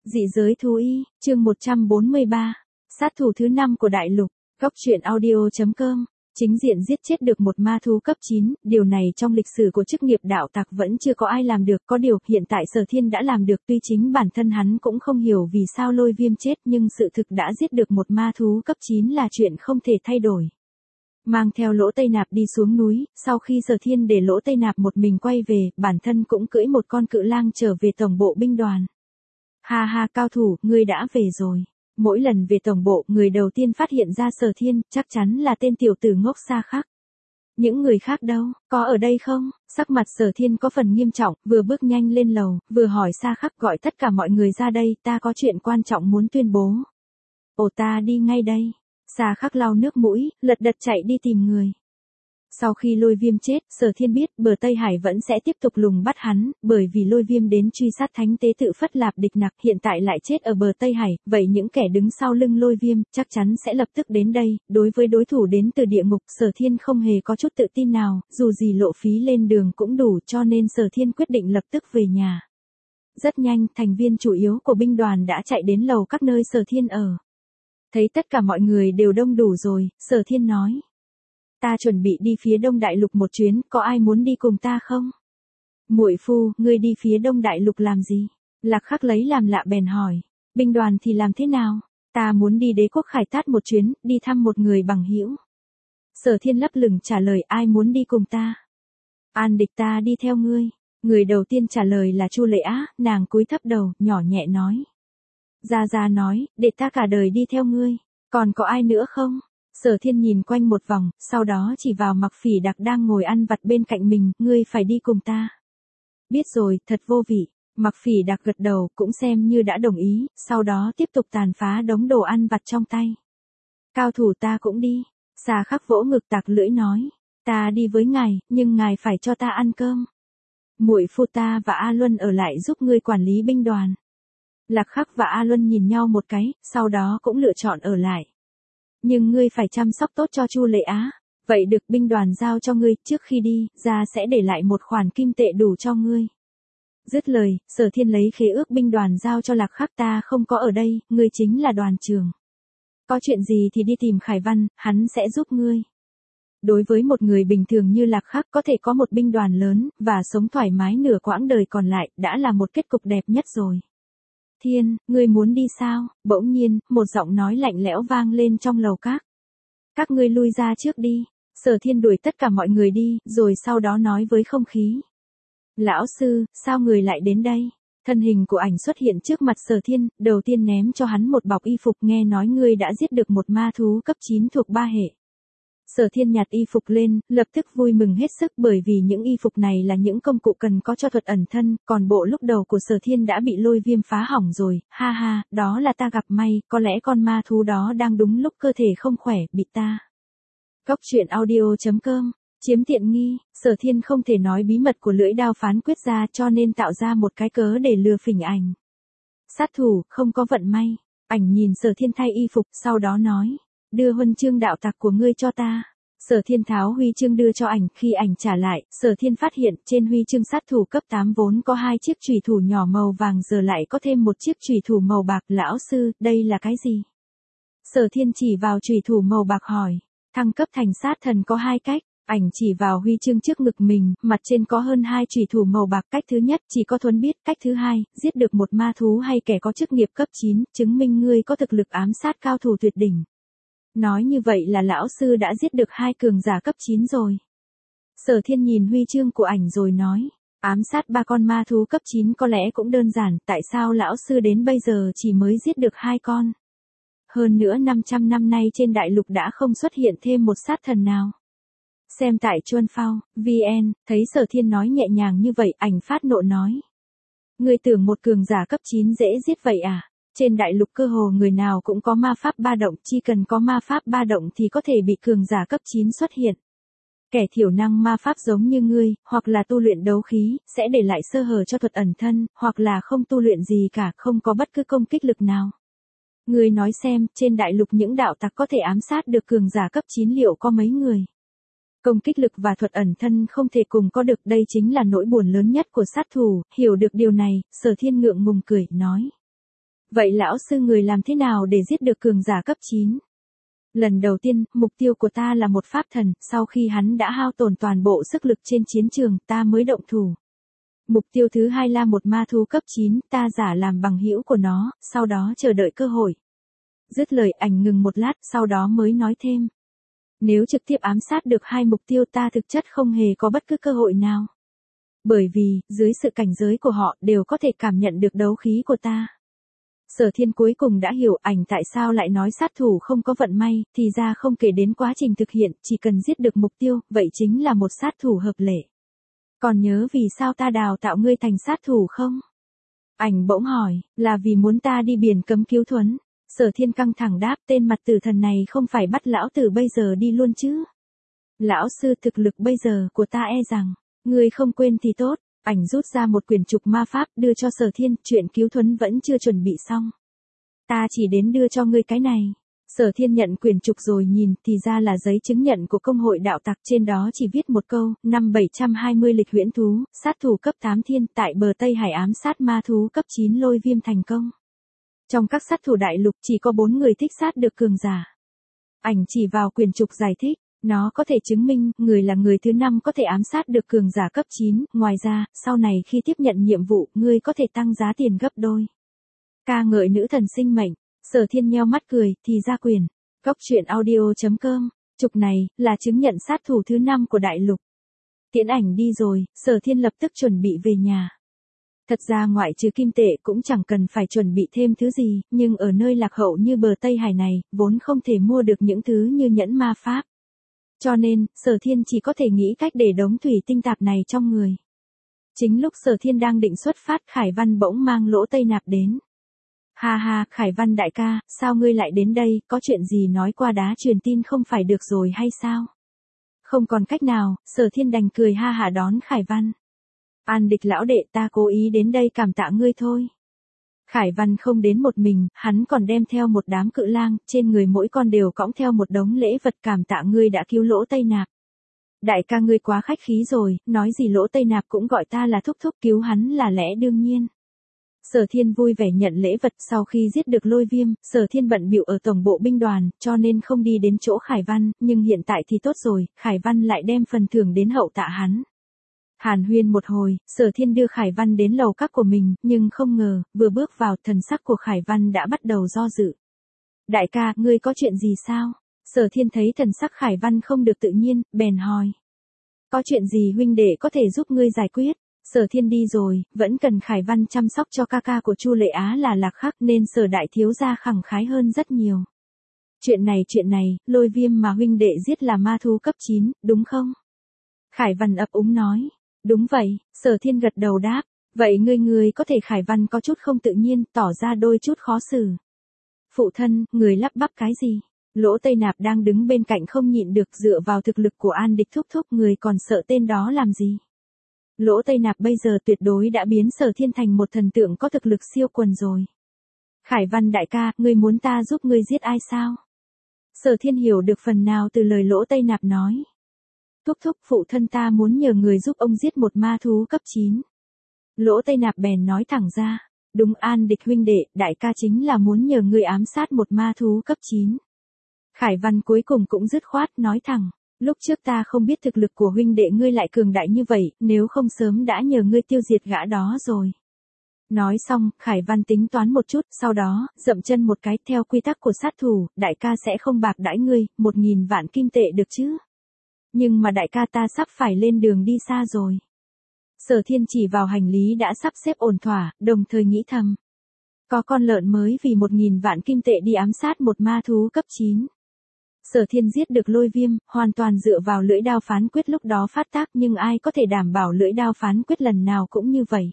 Dị giới thú y, chương 143. Sát thủ thứ 5 của đại lục. Góc truyện audio.com. Chính diện giết chết được một ma thú cấp 9, điều này trong lịch sử của chức nghiệp đạo tặc vẫn chưa có ai làm được, có điều hiện tại Sở Thiên đã làm được, tuy chính bản thân hắn cũng không hiểu vì sao Lôi Viêm chết, nhưng sự thực đã giết được một ma thú cấp 9 là chuyện không thể thay đổi. Mang theo Lỗ Tây Nạp đi xuống núi, sau khi Sở Thiên để Lỗ Tây Nạp một mình quay về, bản thân cũng cưỡi một con cự lang trở về tổng bộ binh đoàn. Ha ha, cao thủ, ngươi đã về rồi. Mỗi lần về tổng bộ, người đầu tiên phát hiện ra Sở Thiên, chắc chắn là tên tiểu tử ngốc Sa Khắc. Những người khác đâu, có ở đây không? Sắc mặt Sở Thiên có phần nghiêm trọng, vừa bước nhanh lên lầu, vừa hỏi Sa Khắc, gọi tất cả mọi người ra đây, ta có chuyện quan trọng muốn tuyên bố. Ồ, ta đi ngay đây. Sa Khắc lau nước mũi, lật đật chạy đi tìm người. Sau khi Lôi Viêm chết, Sở Thiên biết bờ Tây Hải vẫn sẽ tiếp tục lùng bắt hắn, bởi vì Lôi Viêm đến truy sát thánh tế tự Phất Lạp Địch Nặc, hiện tại lại chết ở bờ Tây Hải, vậy những kẻ đứng sau lưng Lôi Viêm chắc chắn sẽ lập tức đến đây. Đối với đối thủ đến từ địa ngục, Sở Thiên không hề có chút tự tin nào, dù gì lộ phí lên đường cũng đủ, cho nên Sở Thiên quyết định lập tức về nhà. Rất nhanh, thành viên chủ yếu của binh đoàn đã chạy đến lầu các nơi Sở Thiên ở. Thấy tất cả mọi người đều đông đủ rồi, Sở Thiên nói. Ta chuẩn bị đi phía Đông Đại Lục một chuyến, có ai muốn đi cùng ta không? Muội phu, ngươi đi phía Đông Đại Lục làm gì? Lạc Khắc lấy làm lạ bèn hỏi. Binh đoàn thì làm thế nào? Ta muốn đi Đế quốc Khải Tát một chuyến, đi thăm một người bằng hữu. Sở Thiên lấp lửng trả lời, ai muốn đi cùng ta? An Địch, ta đi theo ngươi. Người đầu tiên trả lời là Chu Lệ Á, nàng cúi thấp đầu, nhỏ nhẹ nói. Gia nói, để ta cả đời đi theo ngươi. Còn có ai nữa không? Sở Thiên nhìn quanh một vòng, sau đó chỉ vào Mặc Phỉ Đặc đang ngồi ăn vặt bên cạnh mình, ngươi phải đi cùng ta. Biết rồi, thật vô vị. Mặc Phỉ Đặc gật đầu, cũng xem như đã đồng ý, sau đó tiếp tục tàn phá đống đồ ăn vặt trong tay. Cao thủ, ta cũng đi. Sa Khắc vỗ ngực tạc lưỡi nói, ta đi với ngài, nhưng ngài phải cho ta ăn cơm. Muội phu, ta và A Luân ở lại giúp ngươi quản lý binh đoàn. Lạc Khắc và A Luân nhìn nhau một cái, sau đó cũng lựa chọn ở lại. Nhưng ngươi phải chăm sóc tốt cho Chu Lệ Á. Vậy được, binh đoàn giao cho ngươi, trước khi đi, gia sẽ để lại một khoản kim tệ đủ cho ngươi. Dứt lời, Sở Thiên lấy khế ước binh đoàn giao cho Lạc Khắc, ta không có ở đây, ngươi chính là đoàn trưởng. Có chuyện gì thì đi tìm Khải Văn, hắn sẽ giúp ngươi. Đối với một người bình thường như Lạc Khắc có thể có một binh đoàn lớn, và sống thoải mái nửa quãng đời còn lại, đã là một kết cục đẹp nhất rồi. Thiên, ngươi muốn đi sao? Bỗng nhiên, một giọng nói lạnh lẽo vang lên trong lầu các. Các ngươi lui ra trước đi. Sở Thiên đuổi tất cả mọi người đi, rồi sau đó nói với không khí. Lão sư, sao người lại đến đây? Thân hình của ảnh xuất hiện trước mặt Sở Thiên, đầu tiên ném cho hắn một bọc y phục, nghe nói ngươi đã giết được một ma thú cấp 9 thuộc 3 hệ. Sở Thiên nhặt y phục lên, lập tức vui mừng hết sức, bởi vì những y phục này là những công cụ cần có cho thuật ẩn thân, còn bộ lúc đầu của Sở Thiên đã bị Lôi Viêm phá hỏng rồi, ha ha, đó là ta gặp may, có lẽ con ma thú đó đang đúng lúc cơ thể không khỏe, bị ta. Góc truyện audio.com, chiếm tiện nghi. Sở Thiên không thể nói bí mật của lưỡi đao phán quyết ra, cho nên tạo ra một cái cớ để lừa phỉnh ảnh. Sát thủ, không có vận may. Ảnh nhìn Sở Thiên thay y phục, sau đó nói. Đưa huân chương đạo tặc của ngươi cho ta. Sở Thiên tháo huy chương đưa cho ảnh, khi ảnh trả lại, Sở Thiên phát hiện trên huy chương sát thủ cấp 8 vốn có 2 chiếc chùy thủ nhỏ màu vàng, giờ lại có thêm một chiếc chùy thủ màu bạc. Lão sư, đây là cái gì? Sở Thiên chỉ vào chùy thủ màu bạc hỏi. Thăng cấp thành sát thần có 2 cách. Ảnh chỉ vào huy chương trước ngực mình, mặt trên có hơn 2 chùy thủ màu bạc. Cách thứ nhất, chỉ có Thuấn biết. Cách thứ hai, giết được một ma thú hay kẻ có chức nghiệp cấp 9, chứng minh ngươi có thực lực ám sát cao thủ tuyệt đỉnh. Nói như vậy là lão sư đã giết được 2 cường giả cấp 9 rồi. Sở Thiên nhìn huy chương của ảnh rồi nói, ám sát 3 con ma thú cấp 9 có lẽ cũng đơn giản, tại sao lão sư đến bây giờ chỉ mới giết được 2 con? Hơn nữa 500 năm nay trên đại lục đã không xuất hiện thêm một sát thần nào. Xem tại Chuân Phao, VN, thấy Sở Thiên nói nhẹ nhàng như vậy, ảnh phát nộ nói. Ngươi tưởng một cường giả cấp 9 dễ giết vậy à? Trên đại lục cơ hồ người nào cũng có ma pháp ba động, chỉ cần có ma pháp ba động thì có thể bị cường giả cấp 9 xuất hiện. Kẻ thiểu năng ma pháp giống như ngươi, hoặc là tu luyện đấu khí, sẽ để lại sơ hở cho thuật ẩn thân, hoặc là không tu luyện gì cả, không có bất cứ công kích lực nào. Ngươi nói xem, trên đại lục những đạo tặc có thể ám sát được cường giả cấp 9 liệu có mấy người? Công kích lực và thuật ẩn thân không thể cùng có được, đây chính là nỗi buồn lớn nhất của sát thủ. Hiểu được điều này, Sở Thiên ngượng ngùng cười, nói. Vậy lão sư người làm thế nào để giết được cường giả cấp 9? Lần đầu tiên, mục tiêu của ta là một pháp thần, sau khi hắn đã hao tổn toàn bộ sức lực trên chiến trường, ta mới động thủ. Mục tiêu thứ hai là một ma thú cấp 9, ta giả làm bằng hữu của nó, sau đó chờ đợi cơ hội. Dứt lời ảnh ngừng một lát, sau đó mới nói thêm. Nếu trực tiếp ám sát được hai mục tiêu ta thực chất không hề có bất cứ cơ hội nào. Bởi vì, dưới sự cảnh giới của họ đều có thể cảm nhận được đấu khí của ta. Sở Thiên cuối cùng đã hiểu ảnh tại sao lại nói sát thủ không có vận may, thì ra không kể đến quá trình thực hiện, chỉ cần giết được mục tiêu, vậy chính là một sát thủ hợp lệ. Còn nhớ vì sao ta đào tạo ngươi thành sát thủ không? Ảnh bỗng hỏi, là vì muốn ta đi biển cấm cứu Thuấn. Sở Thiên căng thẳng đáp, tên mặt tử thần này không phải bắt lão tử bây giờ đi luôn chứ? Lão sư, thực lực bây giờ của ta e rằng, ngươi không quên thì tốt. Ảnh rút ra một quyển trục ma pháp đưa cho Sở Thiên, chuyện cứu Thuấn vẫn chưa chuẩn bị xong. Ta chỉ đến đưa cho ngươi cái này. Sở Thiên nhận quyển trục rồi nhìn, thì ra là giấy chứng nhận của công hội đạo tặc, trên đó chỉ viết một câu, năm 720 lịch huyễn thú, sát thủ cấp 8 thiên, tại bờ Tây Hải ám sát ma thú cấp 9 Lôi Viêm thành công. Trong các sát thủ đại lục chỉ có 4 người thích sát được cường giả. Ảnh chỉ vào quyển trục giải thích. Nó có thể chứng minh, người là người thứ 5 có thể ám sát được cường giả cấp 9, ngoài ra, sau này khi tiếp nhận nhiệm vụ, ngươi có thể tăng giá tiền gấp đôi. Ca ngợi nữ thần sinh mệnh, Sở Thiên nheo mắt cười, thì ra quyền. Cóc truyện audio.com, trục này, là chứng nhận sát thủ thứ 5 của đại lục. Tiễn ảnh đi rồi, Sở Thiên lập tức chuẩn bị về nhà. Thật ra ngoại trừ kim tệ cũng chẳng cần phải chuẩn bị thêm thứ gì, nhưng ở nơi lạc hậu như bờ Tây Hải này, vốn không thể mua được những thứ như nhẫn ma pháp. Cho nên, Sở Thiên chỉ có thể nghĩ cách để đống thủy tinh tạp này trong người. Chính lúc Sở Thiên đang định xuất phát, Khải Văn bỗng mang Lỗ Tây Nạp đến. Ha ha, Khải Văn đại ca, sao ngươi lại đến đây, có chuyện gì nói qua đá truyền tin không phải được rồi hay sao? Không còn cách nào, Sở Thiên đành cười ha hả đón Khải Văn. An Địch lão đệ, ta cố ý đến đây cảm tạ ngươi thôi. Khải Văn không đến một mình, hắn còn đem theo một đám cự lang, trên người mỗi con đều cõng theo một đống lễ vật, cảm tạ ngươi đã cứu Lỗ Tây Nạp. Đại ca ngươi quá khách khí rồi, nói gì Lỗ Tây Nạp cũng gọi ta là thúc thúc, cứu hắn là lẽ đương nhiên. Sở Thiên vui vẻ nhận lễ vật, sau khi giết được Lôi Viêm, Sở Thiên bận bịu ở tổng bộ binh đoàn, cho nên không đi đến chỗ Khải Văn, nhưng hiện tại thì tốt rồi, Khải Văn lại đem phần thưởng đến hậu tạ hắn. Hàn huyên một hồi, Sở Thiên đưa Khải Văn đến lầu các của mình, nhưng không ngờ, vừa bước vào, thần sắc của Khải Văn đã bắt đầu do dự. Đại ca, ngươi có chuyện gì sao? Sở Thiên thấy thần sắc Khải Văn không được tự nhiên, bèn hỏi. Có chuyện gì huynh đệ có thể giúp ngươi giải quyết? Sở Thiên đi rồi, vẫn cần Khải Văn chăm sóc cho ca ca của Chu Lệ Á là Lạc Khắc, nên Sở đại thiếu gia khẳng khái hơn rất nhiều. Chuyện này, Lôi Viêm mà huynh đệ giết là ma thú cấp 9, đúng không? Khải Văn ấp úng nói. Đúng vậy, Sở Thiên gật đầu đáp. Vậy ngươi có thể Khải Văn có chút không tự nhiên, tỏ ra đôi chút khó xử. Phụ thân, người lắp bắp cái gì? Lỗ Tây Nạp đang đứng bên cạnh không nhịn được, dựa vào thực lực của An Địch thúc thúc, người còn sợ tên đó làm gì? Lỗ Tây Nạp bây giờ tuyệt đối đã biến Sở Thiên thành một thần tượng có thực lực siêu quần rồi. Khải Văn đại ca, ngươi muốn ta giúp ngươi giết ai sao? Sở Thiên hiểu được phần nào từ lời Lỗ Tây Nạp nói. Thúc thúc, phụ thân ta muốn nhờ người giúp ông giết một ma thú cấp 9. Lỗ Tây Nạp bèn nói thẳng ra. Đúng An Địch huynh đệ, đại ca chính là muốn nhờ người ám sát một ma thú cấp 9. Khải Văn cuối cùng cũng dứt khoát nói thẳng. Lúc trước ta không biết thực lực của huynh đệ ngươi lại cường đại như vậy, nếu không sớm đã nhờ ngươi tiêu diệt gã đó rồi. Nói xong, Khải Văn tính toán một chút, sau đó, dậm chân một cái, theo quy tắc của sát thủ, đại ca sẽ không bạc đãi ngươi, 1000 vạn kim tệ được chứ? Nhưng mà đại ca ta sắp phải lên đường đi xa rồi. Sở Thiên chỉ vào hành lý đã sắp xếp ổn thỏa, đồng thời nghĩ thầm. Có con lợn mới vì 1000 vạn kim tệ đi ám sát một ma thú cấp 9. Sở Thiên giết được Lôi Viêm, hoàn toàn dựa vào lưỡi đao phán quyết lúc đó phát tác, nhưng ai có thể đảm bảo lưỡi đao phán quyết lần nào cũng như vậy.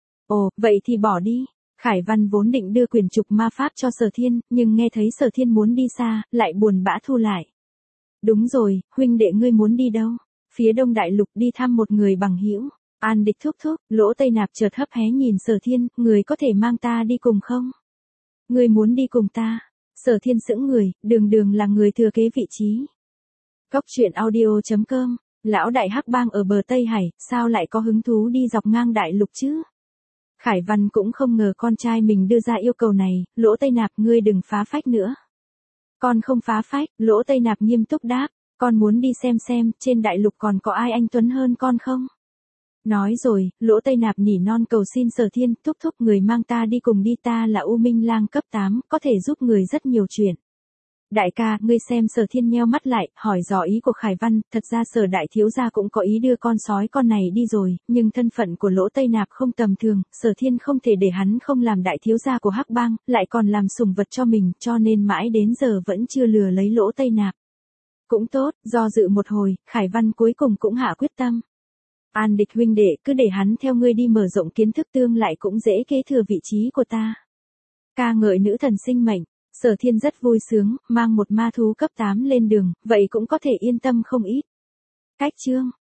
Ồ, vậy thì bỏ đi. Khải Văn vốn định đưa quyển trục ma pháp cho Sở Thiên, nhưng nghe thấy Sở Thiên muốn đi xa, lại buồn bã thu lại. Đúng rồi, huynh đệ ngươi muốn đi đâu? Phía Đông Đại Lục đi thăm một người bằng hữu. An Địch thúc thúc, Lỗ Tây Nạp chợt hấp hé nhìn Sở Thiên, người có thể mang ta đi cùng không? Ngươi muốn đi cùng ta? Sở Thiên sững người, đường là người thừa kế vị trí. Cóc truyện audio.com, lão đại hắc bang ở bờ Tây Hải, sao lại có hứng thú đi dọc ngang đại lục chứ? Khải Văn cũng không ngờ con trai mình đưa ra yêu cầu này, Lỗ Tây Nạp ngươi đừng phá phách nữa. Con không phá phách, Lỗ Tây Nạp nghiêm túc đáp, con muốn đi xem trên đại lục còn có ai anh tuấn hơn con không? Nói rồi, Lỗ Tây Nạp nỉ non cầu xin Sở Thiên, thúc thúc người mang ta đi cùng đi, ta là U Minh Lang cấp 8, có thể giúp người rất nhiều chuyện. Đại ca, ngươi xem. Sở Thiên nheo mắt lại, hỏi dò ý của Khải Văn, thật ra Sở đại thiếu gia cũng có ý đưa con sói con này đi rồi, nhưng thân phận của Lỗ Tây Nạp không tầm thường, Sở Thiên không thể để hắn không làm đại thiếu gia của Hắc Bang, lại còn làm sủng vật cho mình, cho nên mãi đến giờ vẫn chưa lừa lấy Lỗ Tây Nạp. Cũng tốt, do dự một hồi, Khải Văn cuối cùng cũng hạ quyết tâm. An Địch huynh đệ, cứ để hắn theo ngươi đi, mở rộng kiến thức, tương lại cũng dễ kế thừa vị trí của ta. Ca ngợi nữ thần sinh mệnh. Sở Thiên rất vui sướng, mang một ma thú cấp 8 lên đường, vậy cũng có thể yên tâm không ít. Cách chương